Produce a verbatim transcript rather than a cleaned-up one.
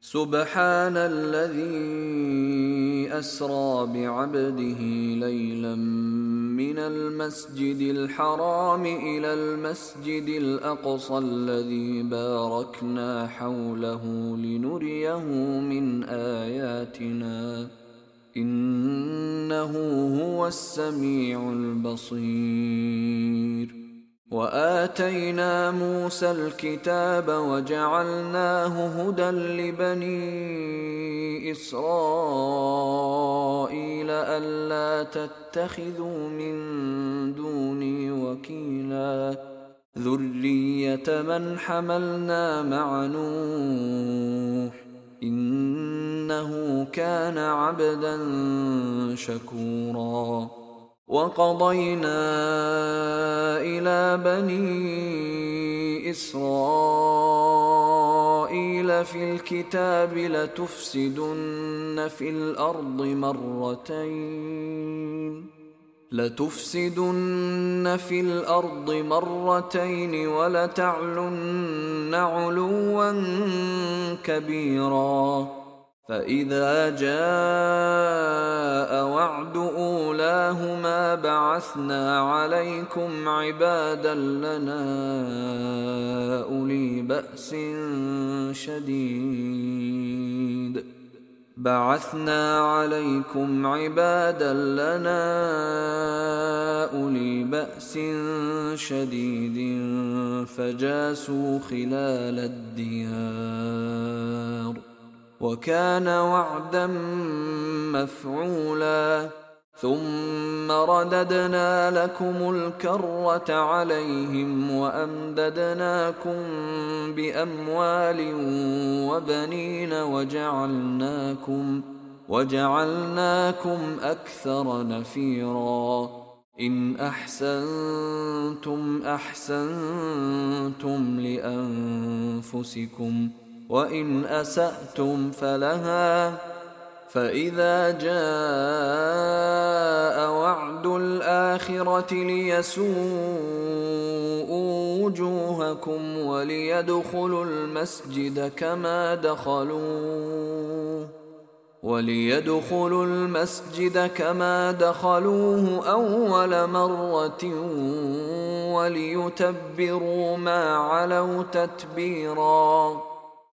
سبحان الذي أسرى بعبده ليلا من المسجد الحرام إلى المسجد الأقصى الذي باركنا حوله لنريه من آياتنا إنه هو السميع البصير. وآتينا موسى الكتاب وجعلناه هدى لبني إسرائيل ألا تتخذوا من دوني وكيلا ذرية من حملنا مع نوح إنه كان عبدا شكورا. وقضينا إلى بني إسرائيل في الكتاب لتفسدن في الأرض مرتين لتفسدن في الأرض مرتين ولتعلن علوا كبيرا. فإذا جاء وعد أولاهما بعثنا عليكم عبادا لنا أولي بأس شديد بعثنا عليكم عبادا لنا أولي بأس شديد فجاسوا خلال الديار وكان وعدا مفعولا. ثم رددنا لكم الكرة عليهم وأمددناكم بأموال وبنين وجعلناكم وجعلناكم أكثر نفيرا. إن أحسنتم أحسنتم لأنفسكم وإن أسأتم فلها. فإذا جاء وعد الآخرة ليسوءوا وجوهكم وليدخلوا المسجد كما دخلوه وليدخلوا المسجد كما دخلوه أول مرة وليتبروا ما علوا تتبيرا.